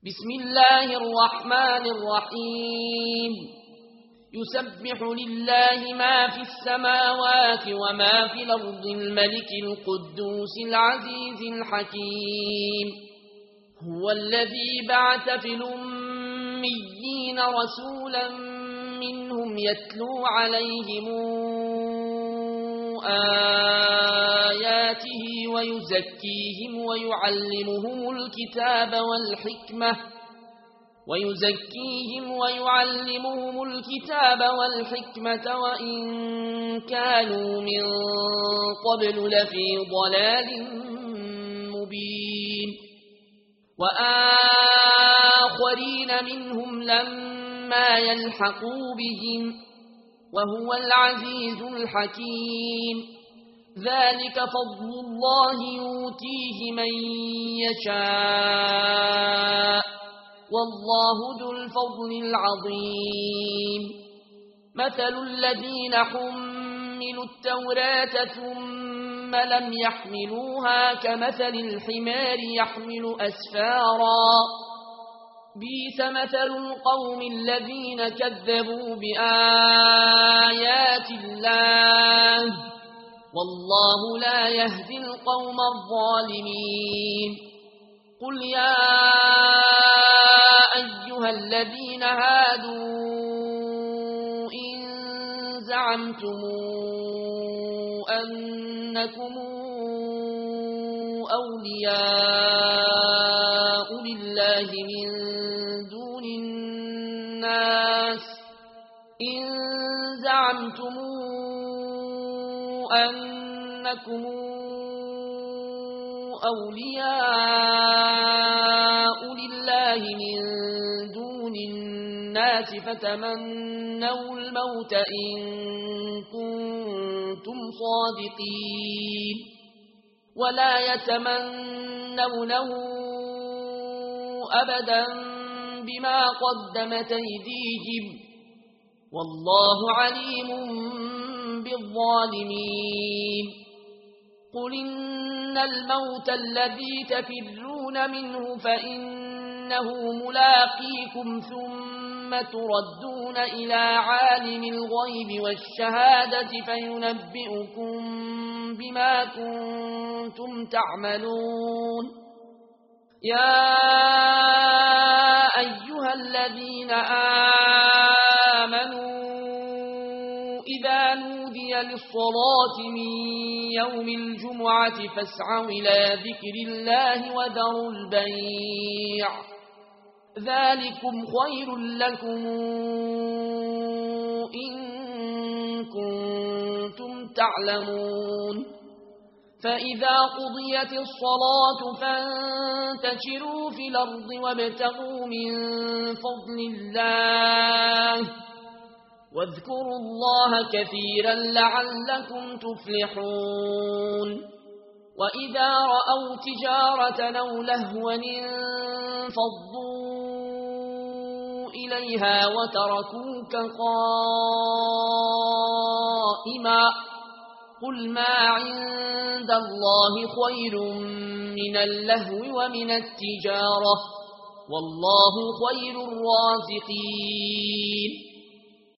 بسم الله الرحمن الرحيم يسبح لله ما في السماوات وما في الأرض الملك القدوس العزيز الحكيم هو الذي بعث في الأميين رسولا منهم يتلو عليهم آياته ويزكيهم ويعلمهم الكتاب والحكمة وإن كانوا من قبل لفي ضلال مبين وآخرين منهم لما يلحقوا بهم وهو العزيز الحكيم ذلك فضل الله يؤتيه من يشاء والله ذو الفضل العظيم مثل الذين حملوا التوراة ثم لم يحملوها كمثل الحمار يحمل أسفارا بئس مثل القوم الذين كذبوا بآيات الله والله لا يهدي القوم الظالمين قل يا أيها الذين هادوا إن زعمتم أنكم أولياء لله من دون الناس فتمنوا الموت إن كنتم صادقين ولا يتمنونه أبدا بما قدمت أيديهم والله عليم بالظالمين قل إن الموت الذي تفرون منه فإنه ملاقيكم ثم تردون إلى عالم الغيب والشهادة فينبئكم بما كنتم تعملون يا أيها الذين آمنوا إذا نودي للصلاة من يوم الجمعة فاسعوا إلى ذكر الله وذروا البيع ذلكم خير لكم إن كنتم تعلمون فإذا قضيت الصلاة فانتشروا في الأرض وابتغوا من فضل الله واذكروا الله كثيرا لعلكم تفلحون وإذا رأوا تجارة أو لهوا انفضوا إليها وتركوك قائما قل ما عند الله خير من اللهو ومن التجارة والله خير الرازقين